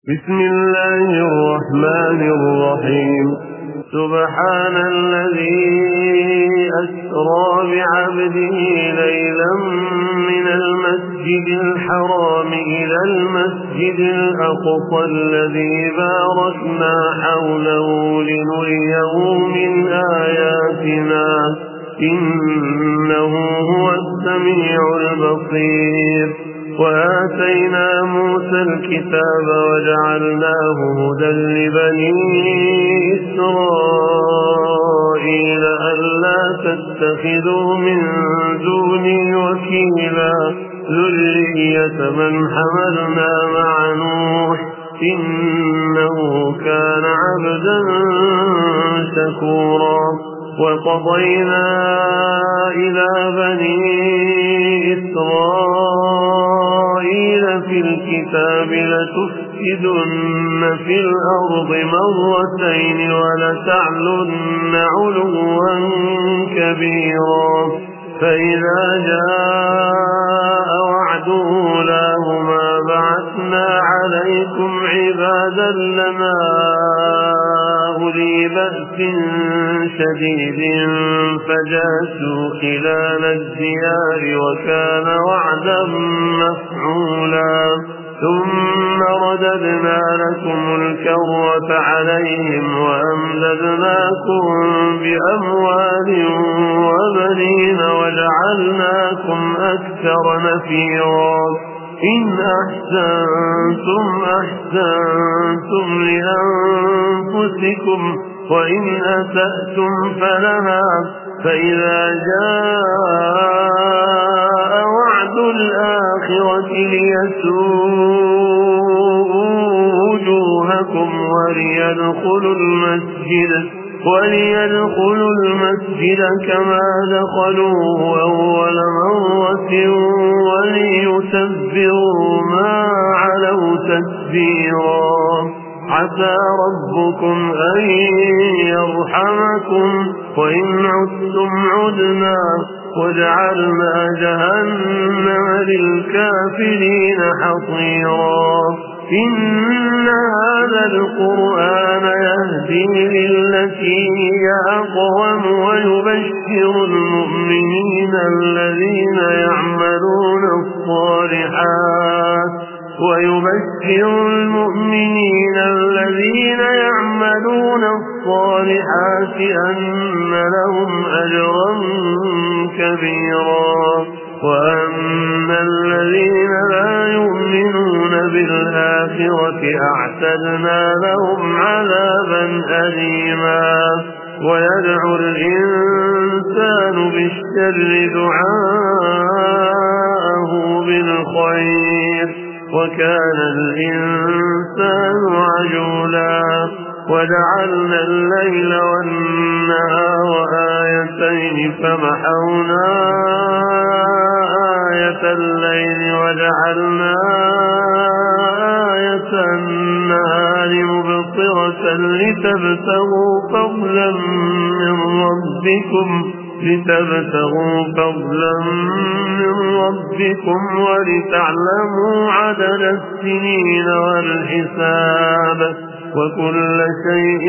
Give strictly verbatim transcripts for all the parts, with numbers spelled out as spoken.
بسم الله الرحمن الرحيم. سبحان الذي أسرى بعبده ليلا من المسجد الحرام إلى المسجد الأقصى الذي باركنا حوله لنريه من آياتنا إنه هو السميع البصير. وآتينا موسى الكتاب وجعلناه هدى لبني إسرائيل ألا تتخذوا من دوني وكيلا ذرية من حملنا مع نوح إنه كان عبدا شكورا. وقضينا إلى بني إسرائيل في الكتاب لتفسدن في الأرض مرتين ولتعلن علوا كبيرا. فإذا جاء وعد أولاهما بعثنا عليكم عبادا لنا أولي بأس شديد فجاسوا خلال الديار وكان وعدا مفعولا. ثم رددنا لكم الكرة عليهم وأمددناكم بأموال وبنين وجعلناكم أكثر نفيرا. إن أحسنتم أحسنتم لأنفسكم وإن أسأتم فلها. فإذا جاء وعد الآخرة ليسوءوا وجوهكم وليدخلوا المسجد وليدخلوا المسجد كما دخلوه أول مرة وليتبروا ما علوا تتبيرا. عسى ربكم أن يرحمكم وإن عدتم عدنا وجعلنا جهنم للكافرين حصيرا. إن هذا القرآن يهدي للتي هي أقوم ويبشر المؤمنين الذين يعملون الصالحات ويبشر المؤمنين الذين يعملون الصالحات أن لهم أجرا كبيرا. وأن الذين لا يؤمنون بالآخرة أعتدنا لهم عذابا أليما. ويدعو الإنسان بالشر دعاءه بالخير وكان الإنسان عجولا. وجعلنا الليل والنهار آيتين فمحونا آية الليل وجعلنا آية النهار مبصرة لتبتغوا فضلا من ربكم لتبتغوا فضلا من ربكم ولتعلموا عدد السنين والحساب وكل شيء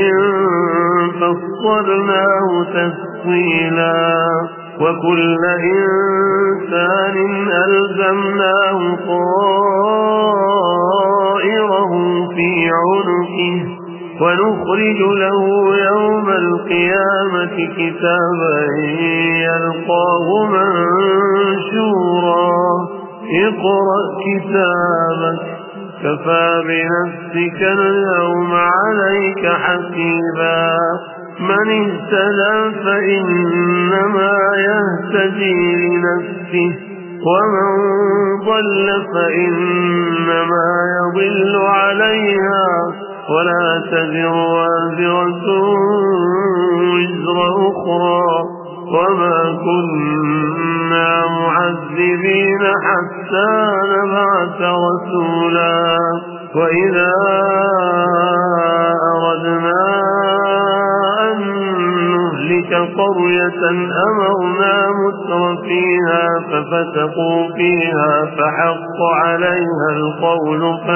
فصلناه تفصيلا. وكل إنسان ألزمناه طائره في عنقه ونخرج له يوم القيامة كتابا يلقاه منشورا. اقرأ كتابك كفى بنفسك اليوم عليك حسيبا. من اهتدى فإنما يهتدي لنفسه ومن ضل فإنما يضل عليها ولا تزر وازرة وزر أخرى وما كنا معذبين حتى نبعث رسولا. وإذا أردنا أن نهلك تلك قرية أمرنا متر فيها ففسقوا فيها فحق عليها القول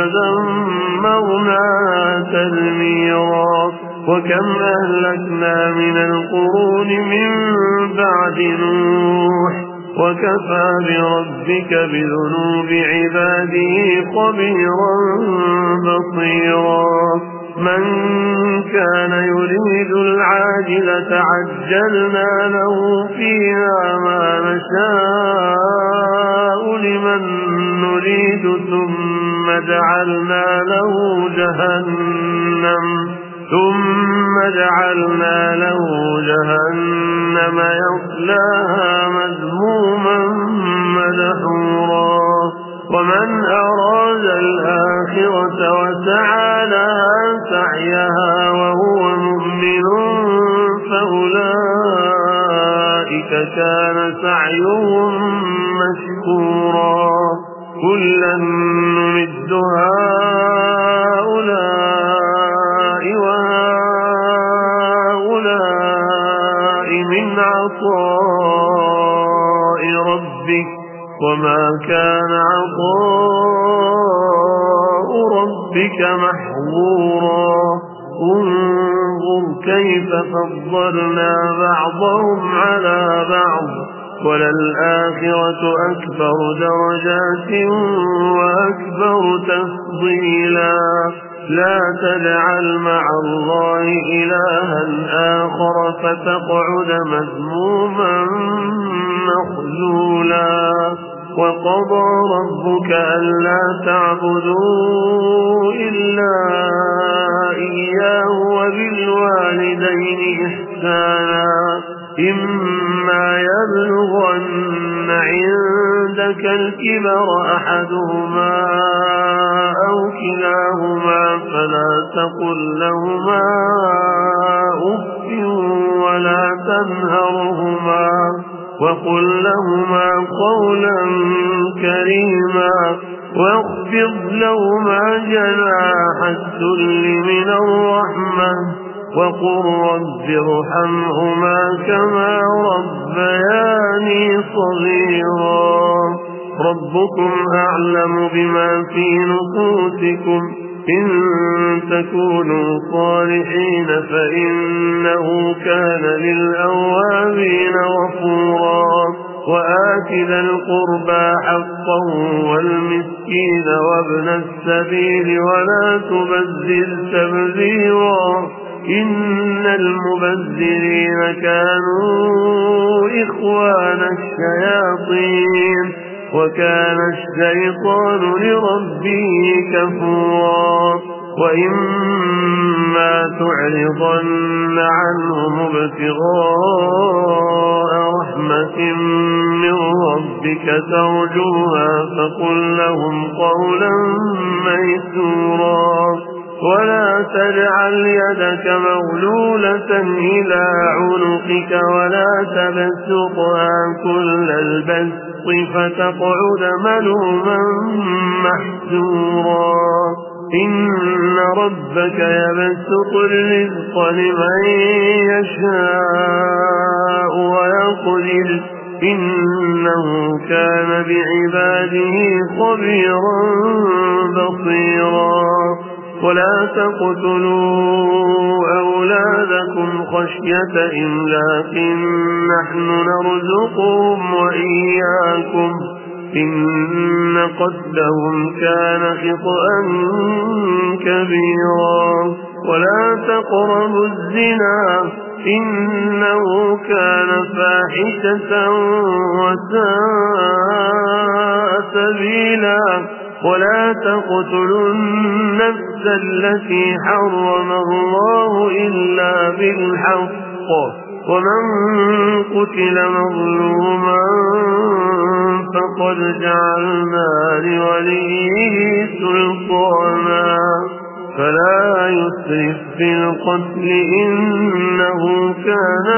فدمرناها تدميرا وكم أهلكنا من القرون من بعد نوح وكفى بربك بذنوب عباده خبيرا بصيرا من كان يريد العاجلة عجلنا له فيها ما نشاء لمن نريد ثم جعلنا له جهنم ثم جعلنا له جهنم يصلاها مذموما مدحورا ومن أراد الآخرة وسعى لها سعيها وهو مؤمن فأولئك كان سعيهم مشكورا كلا نمد هؤلاء وهؤلاء من عطاء ربك وما كان عطاء ربك محظورا انظر كيف فضلنا بعضهم على بعض وللآخرة أكبر درجات وأكبر تفضيلا لا تجعل مع الله إلها آخر فتقعد مذموما مخذولا وقضى ربك ألا تعبدوا إلا إياه وبالوالدين إحسانا إما يبلغن عندك الكبر أحدهما أو كلاهما فلا تقل لهما أف ولا تنهرهما وقل لهما قولا كريما واخفض لهما جناح الذل من الرحمة وقل رب ارحمهما كما ربياني صغيرا ربكم أعلم بما في نفوسكم إن تكونوا صالحين فإنه كان للأوابين غفورا وآت ذا القربى حقه والمسكين وابن السبيل ولا تبذر تبذيرا إن المبذرين كانوا إخوان الشياطين وكان الشيطان لربه كفورا وإما تعرضن عنهم ابتغاء رحمة من ربك ترجوها فقل لهم قولا ميسورا ولا تجعل يدك مغلولة إلى عنقك ولا تبسطها كل البسط فتقعد ملوما محسورا إن ربك يبسط الرزق لمن يشاء ويقدر إنه كان بعباده خبيرا بصيرا ولا تقتلوا أولادكم خشية إملاق نحن نرزقهم وإياكم إن قتلهم كان خطأ كبيرا ولا تقربوا الزنا إنه كان فاحشة وساء سبيلا ولا تقتلوا النفس التي حرم الله إلا بالحق ومن قتل مظلوما فقد جعلنا لوليه سلطانا فلا يسرف في القتل إنه كان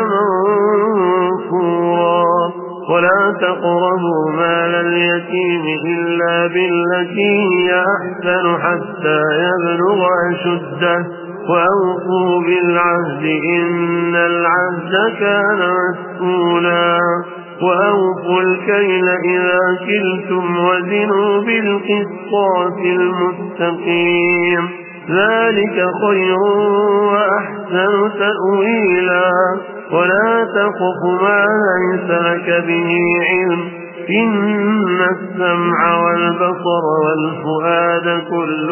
منصورا ولا تقربوا مال اليتيم إلا بالتي هي أحسن حتى يبلغ أشده وأوفوا بالعهد إن العهد كان مسؤولا وأوفوا الكيل إذا كلتم وزنوا بالقسطاس المستقيم ذلك خير وأحسن تأويلا ولا تقف ما ليس لك به علم إن السمع والبصر والفؤاد كل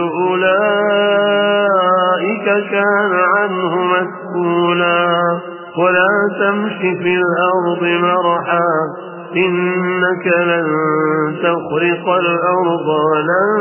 أولئك كان عنه مسؤولا ولا تمش في الأرض مرحا إنك لن تخرق الأرض ولن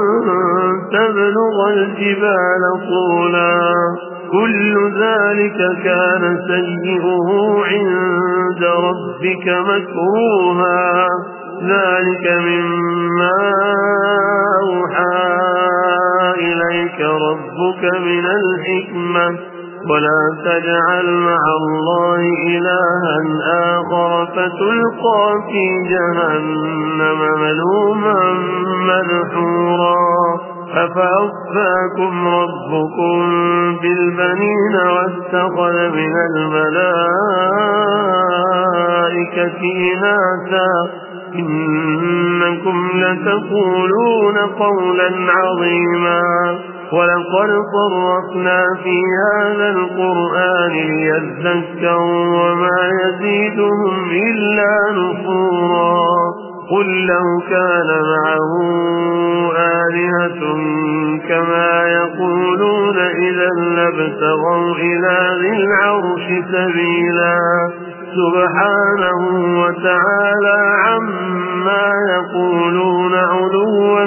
تبلغ الجبال طولا كل ذلك كان سيئه عند ربك مكروها ذلك مما أوحى إليك ربك من الحكمة ولا تجعل مع الله إلها آخر فتلقى في جهنم ملوما مدحورا أفأصفاكم ربكم بالبنين واتخذ من الملائكة إناثا إنكم لتقولون قولا عظيما ولقد صرفنا في هذا القرآن ليذكروا وما يزيدهم إلا نفورا قل لو كان معه آلهة كما يقولون إذا لابتغوا إلى ذي العرش سبيلا سبحانه وتعالى عما يقولون علوا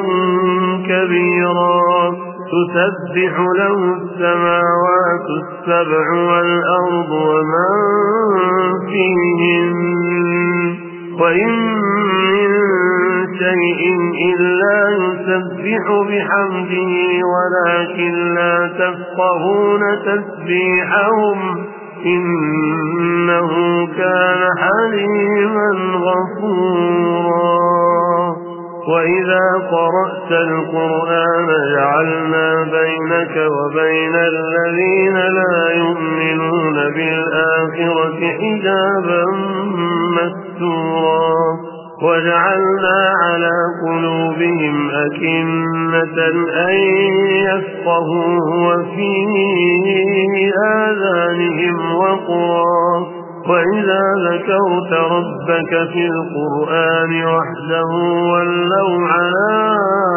كبيرا تسبح له السماوات السبع والأرض ومن فيهن وإن من شيء إلا يسبح بحمده ولكن لا تفقهون تسبيحهم إنه كان حليما غفورا وإذا قرأت القرآن جعلنا بينك وبين الذين لا يؤمنون بالآخرة حجابا مستورا وجعلنا على قلوبهم أكنة أن يفقهوه وفي آذانهم وقرا وإذا ذكرت ربك في القرآن وحده ولوا على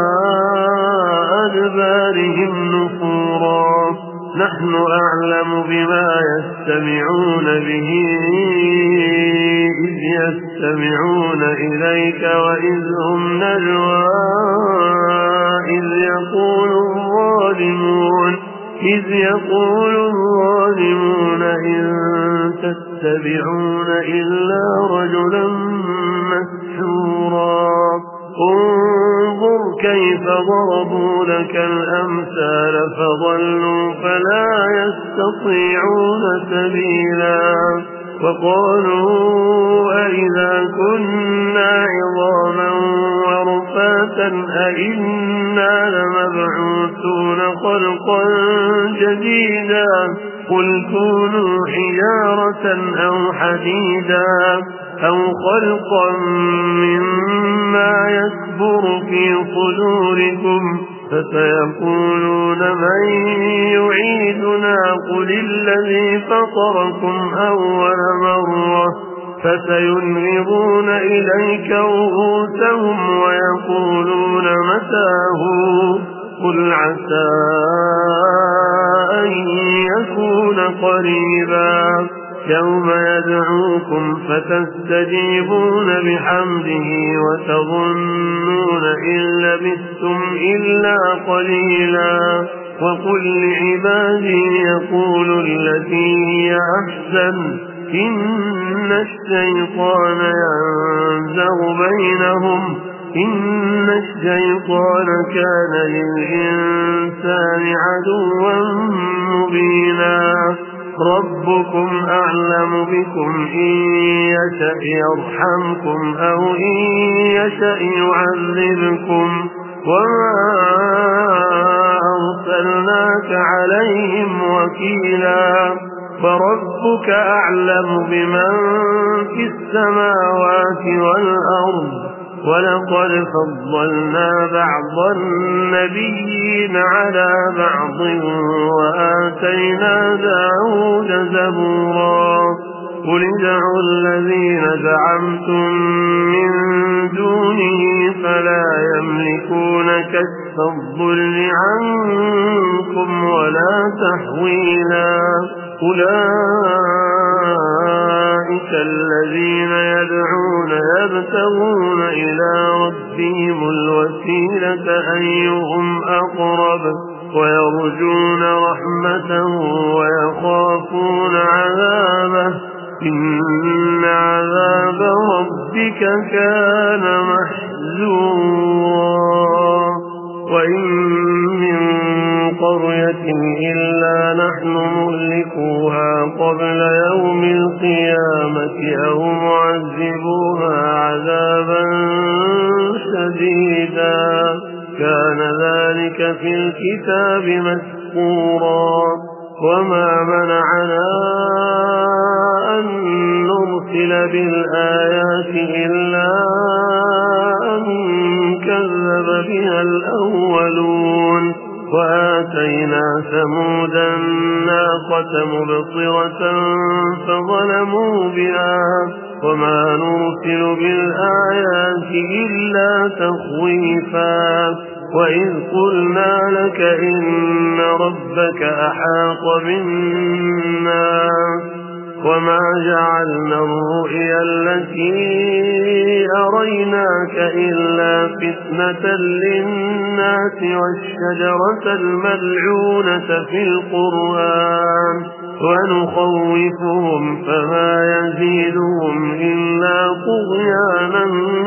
أدبارهم نفورا نحن أعلم بما يستمعون به إذ يستمعون إليك وإذ هم نجوى إذ يقول الظالمون إذ يقول الظالمون إن تتبعون إلا رجلا مسحورا انظر كيف ضربوا لك الأمثال فضلوا فلا يستطيعون سبيلا وقالوا أئذا كنا عظاما ورفاتا أئنا لمبعوثون خلقا جديدا قل كونوا حجارة أو حديدا أو خلقا مما يكبر في صدوركم فسيقولون من يعيدنا قل الذي فطركم أول مرة فسينغضون إليك رؤوسهم ويقولون متاه قل عسى أن يكون قريبا يوم يدعوكم فتستجيبون بحمده وتظنون إن لبثتم إلا قليلا وقل لعبادي يقولوا التي هي أحسن إن الشيطان ينزغ بينهم إن الشيطان كان للإنسان عدوا مبينا ربكم أعلم بكم إن يشأ يرحمكم أو إن يشأ يعذبكم وما أرسلناك عليهم وكيلا فربك أعلم بمن في السماوات والأرض ولقد فضلنا بعض النبيين على بعض وآتينا داود زبورا قل ادعوا الذين زعمتم من دونه فلا يملكون كشف الضر عنكم ولا تحويلا أولئك الذين يدعون يبتغون إلى ربهم الوسيلة أيهم أقرب ويرجون رحمته ويخافون عذابه إن عذاب ربك كان محذورا وإن من قرية إلا نحن مهلكوها قبل يوم القيامة أو معذبوها عذابا شديدا كان ذلك في الكتاب مسطورا وما منعنا أن نرسل بالآيات إلا أن كذب بها الأولون وآتينا ثمود الناقة مبصرة فظلموا بها وما نرسل بالآيات إلا تخويفا وإذ قلنا لك إن ربك أحاط بالناس وما جعلنا الرؤيا التي أريناك إلا فتنة للناس والشجرة الملعونة في القرآن ونخوفهم فما يزيدهم إلا طغيانا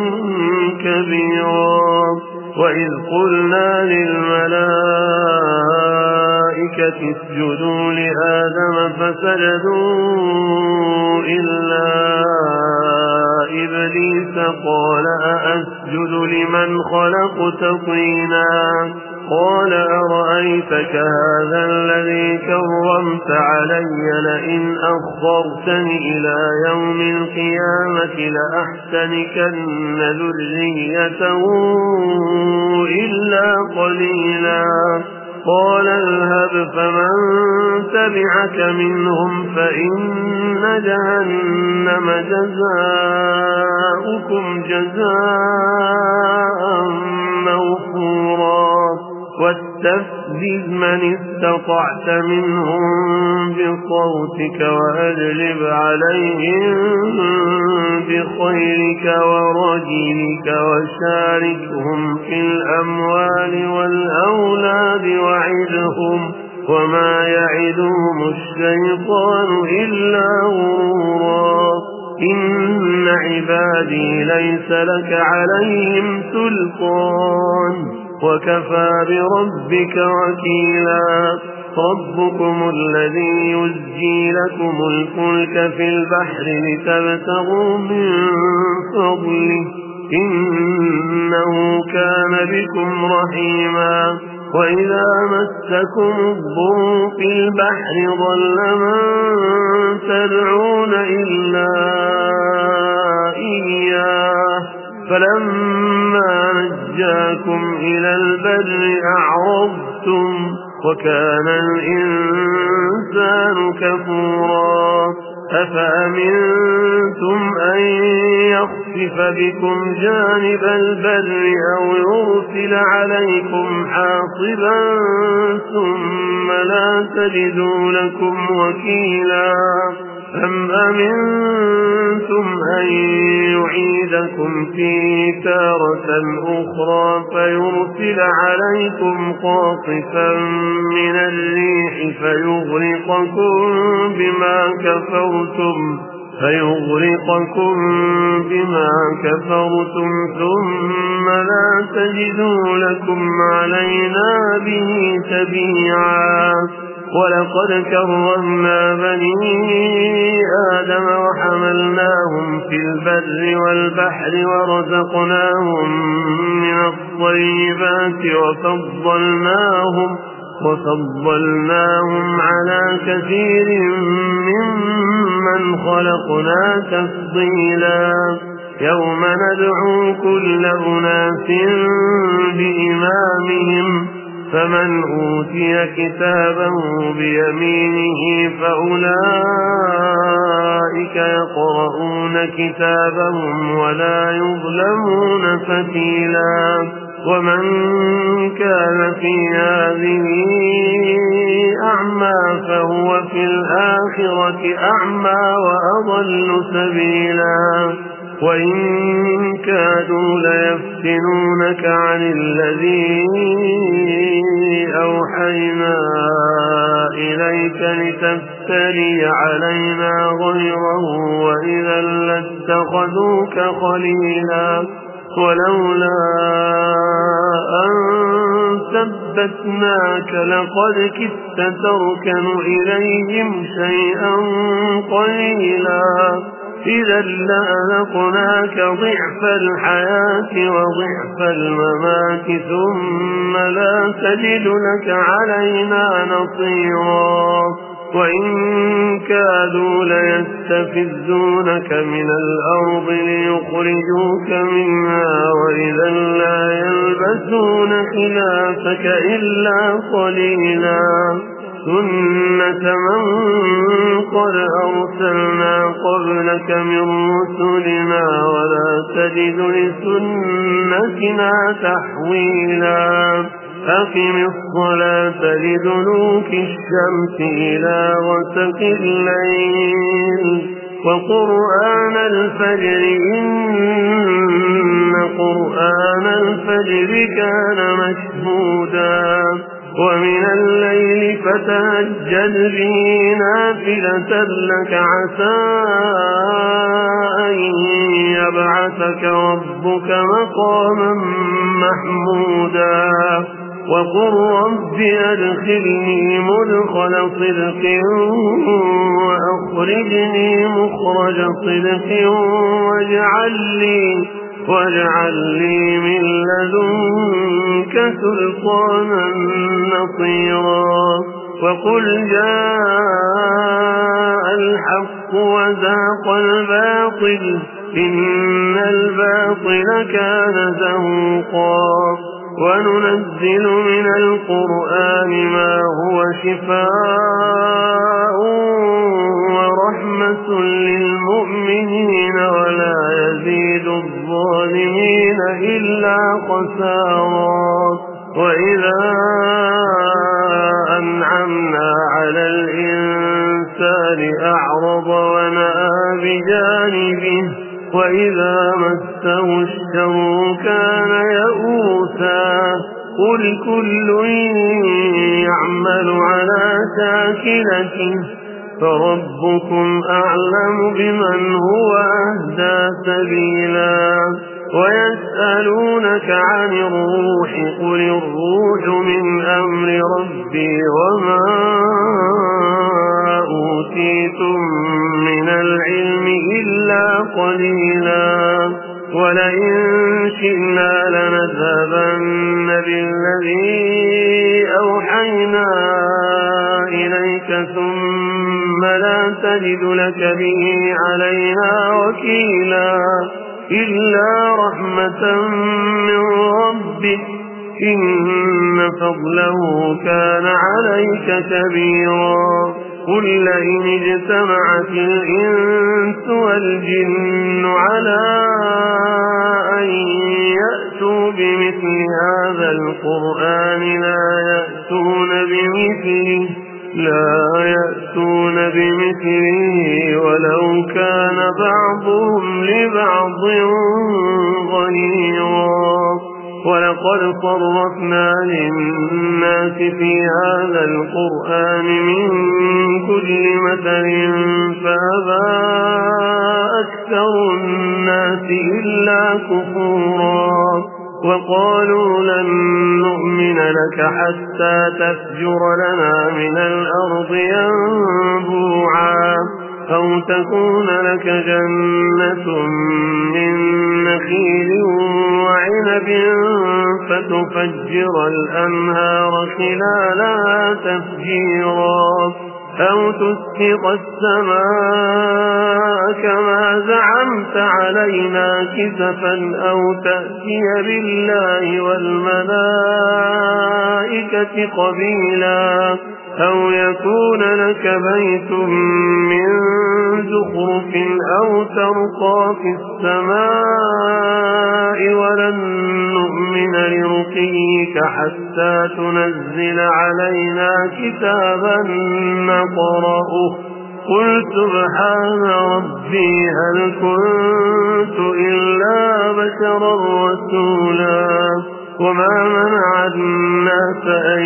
كبيرا وإذ قلنا للملائكة اسجدوا لآدم فسجدوا إلا إبليس قال أأسجد لمن خلقت طينا قال أرأيتك هذا الذي كرمت علي لئن أخرتني إلى يوم القيامة لأحتنكن ذريته إلا قليلا قال اذهب فمن تبعك منهم فإن جهنم جزاؤكم جزاء موفورا واستفزز من استطعت منهم بصوتك وأجلب عليهم بخيرك ورجلك وشاركهم في الأموال والأولاد وعدهم وما يعدهم الشيطان إلا غرورا إن عبادي ليس لك عليهم سلطان وكفى بربك وكيلا ربكم الذي يزجي لكم الفلك في البحر لتبتغوا من فضله إنه كان بكم رحيما وإذا مسكم الضر في البحر ضل من تدعون إلا إياه فلما نجاكم إلى البر أعرضتم وكان الإنسان كفورا أفأمنتم أن يخسف بكم جانب البر أو يرسل عليكم حاصبا ثم لا تجدوا لكم وكيلا أم أمنتم أن يعيدكم فيه تارة أخرى فيرسل عليكم قاصفا من الريح فيغرقكم بما كفرتم فيغرقكم بما كفرتم ثم لا تجدوا لكم علينا به تبيعا. ولقد كرمنا بني آدم وحملناهم في البر والبحر ورزقناهم من الطيبات وفضلناهم وفضلناهم على كثير ممن خلقنا تفضيلا. يوم ندعو كل أناس بإمامهم فمن أوتي كتابه بيمينه فأولئك يقرؤون كتابهم ولا يظلمون فتيلا. ومن كان في هذه أعمى فهو في الآخرة أعمى وأضل سبيلا. وإن كادوا ليفتنونك عن الذي أوحينا إليك لتفتري علينا غيره وإذا لاتخذوك خليلا. ولولا أن ثبتناك لقد كدت تركن إليهم شيئا قليلا. إذا لأذقناك ضعف الحياة وضعف الممات ثم لا تجد لك علينا نصيرا. وإن كادوا ليستفزونك من الأرض ليخرجوك منها وإذا لا يلبثون خلافك إلا قليلا. سنة من قد أرسلنا قبلك من رسلنا ولا تجد لسنتنا تحويلا. أقم الصلاة لدلوك الشمس إلى غسق الليل وقرآن الفجر إن قرآن الفجر كان مشهودا. ومن الليل فتهجد به نافلة لك عسى أن يبعثك ربك مقاما محمودا. وقل رب أدخلني مدخل صدق وأخرجني مخرج صدق واجعل لي واجعل لي من لدنك سلطانا نصيرا. وقل جاء الحق وزاق الباطل إن الباطل كان زهوقا. وننزل من القرآن ما هو شفاء ورحمة للمؤمنين ولا يزيد الظالمين إلا خسارا. وإذا أنعمنا على الإنسان أعرض ونأى بجانبه وإذا مسه الشر كان يئوسا. قل كل يعمل على شاكلته فربكم أعلم بمن هو أهدى سبيلا. ويسألونك عن الروح قل الروح من أمر ربي وما أوتيتم من العلم إلا قليلا. ولئن شئنا لنذهبن بالذي أوحينا إليك ثم لا تجد لك به علينا وكيلا. إلا رحمة من ربك إن فضله كان عليك كبيرا. قل لئن اجتمعت الإنس والجن على أن يأتوا بمثل هذا القرآن لا يأتون بمثله لا يأتون بمثله ولو كان بعضهم لبعض ظهيرا. ولقد صرفنا للناس في هذا القرآن من كل مثل فأبى أكثر الناس إلا كفورا وقالوا لن نؤمن لك حتى تفجر لنا من الأرض ينبوعا أو تكون لك جنة من نخيل وعنب فتفجر الأنهار خلالها تفجيرا أو تسقط السماء كما زعمت علينا كسفا أو تأتي بالله والملائكة قبيلا أو يكون لك بيت من زخرف أو ترقى في السماء ولن نؤمن لرقيك حتى تنزل علينا كتابا نقرأه قل سبحان ربي هل كنت إلا بشرا رسولا وما منع الناس أن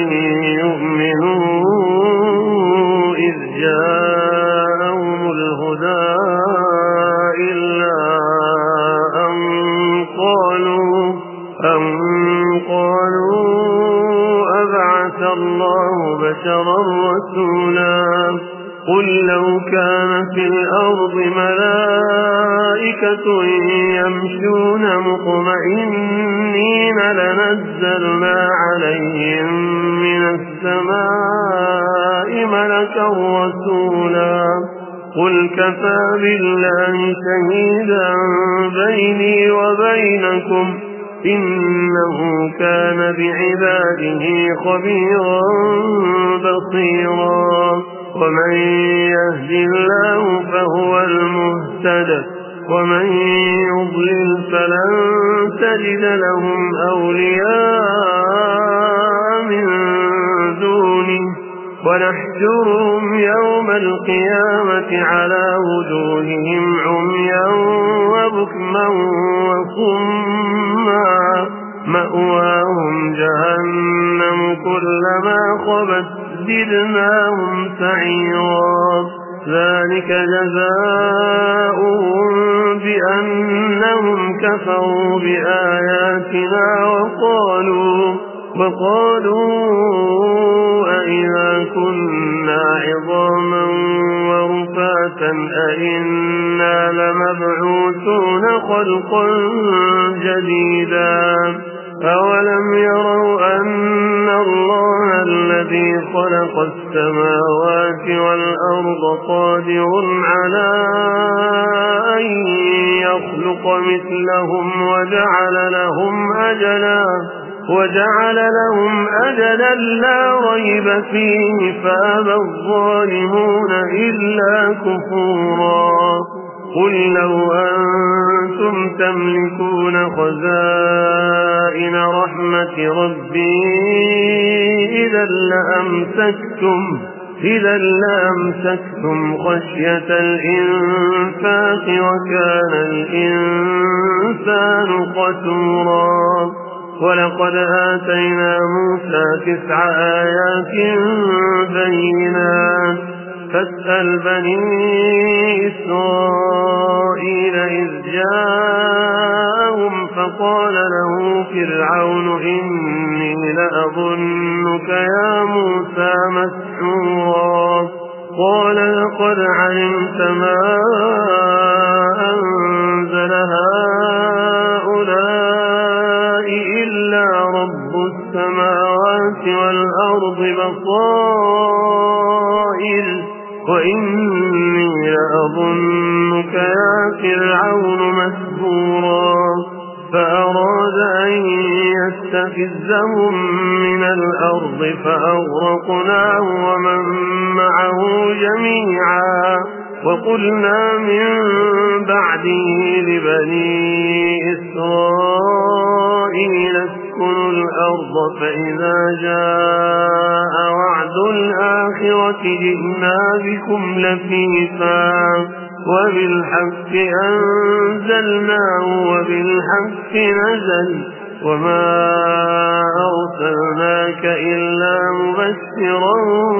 يؤمنوا إذ جاءهم الهدى إلا أن قالوا أن قالوا أبعث الله بشرا رسولا قل لو كان في الأرض ملائكة يمشون مطمئنين لنزلنا عليهم من السماء ملكا رسولا قل كفى بالله شهيدا بيني وبينكم إنه كان بعباده خبيرا بصيرا ومن يهد الله فهو المهتد ومن يضلل فلن تجد لهم أولياء من دونه ونحشرهم يوم القيامة على وجوههم عميا وبكما وصما مأواهم جهنم كلما خبت زدناهم سعيرا ذلك جزاؤهم بأنهم كفروا بآياتنا وقالوا وقالوا أئذا كنا عظاما ورفاتا أئنا لمبعوثون خلقا جديدا أولم يروا أن الله الذي خلق السماوات والأرض قادر على أن يخلق مثلهم وجعل لهم أجلا وجعل لهم أجلا لا ريب فيه فأبى الظالمون إلا كفورا قل لو أنتم تملكون خزائن رحمة ربي إذا لأمسكتم إذا لأمسكتم خشية الإنفاق وكان الإنسان قتورا ولقد آتينا موسى تسع آيات بينات فاسأل بني إسرائيل إذ جاءهم فقال له فرعون إني لأظنك يا موسى مسحورا قال لقد علمت ما أنزل هؤلاء إلا رب السماوات والأرض بصائر وإني لأظنك يا فرعون مسحورا فأراد أن يستفزهم من الأرض فأغرقناه ومن معه جميعا وقلنا من بعده لبني إسرائيل اسكنوا الأرض فإذا جاء وعد الآخرة جئنا بكم لفيفا وبالحق أنزلناه وبالحق نزل وما أرسلناك إلا مبشرا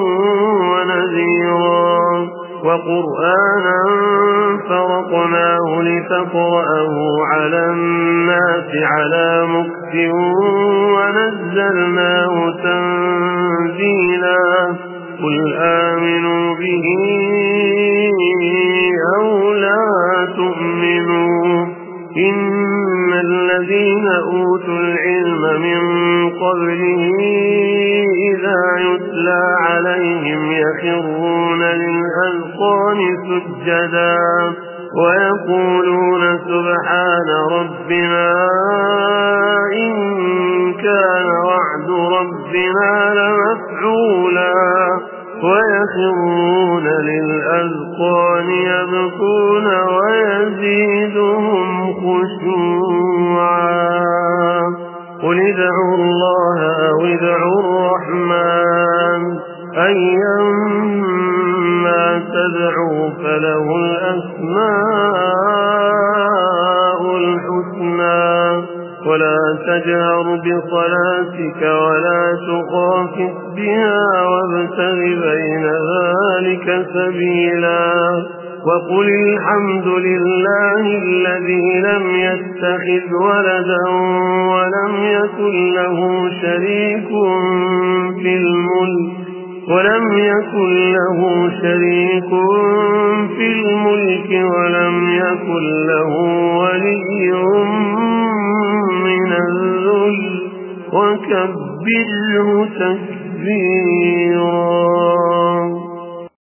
ونذيرا وقرآنا فرقناه لتقرأه على الناس على مكث ونزلناه تنزيلا قل آمنوا به أو لا تؤمنوا إن الذين أوتوا العلم من قبله إذا يتلى عليهم يخرون للأذقان سجدا ويقولون سبحان ربنا إن كان وعد ربنا لمفعولا ويخرون للأذقان يبكون ويزيدهم خشوعا قل ادعوا الله أو ادعوا الرحمن أيما تدعوا فله الأسماء الحسنى ولا تجهر بصلاتك ولا تخافت بها وابتغ بين ذلك سبيلا وقل الحمد لله الذي لم يتخذ ولدا ولم يكن له شريك في الملك ولم يكن له شريك في الملك ولم يكن له ولي من الذل وكبره تكبيرا.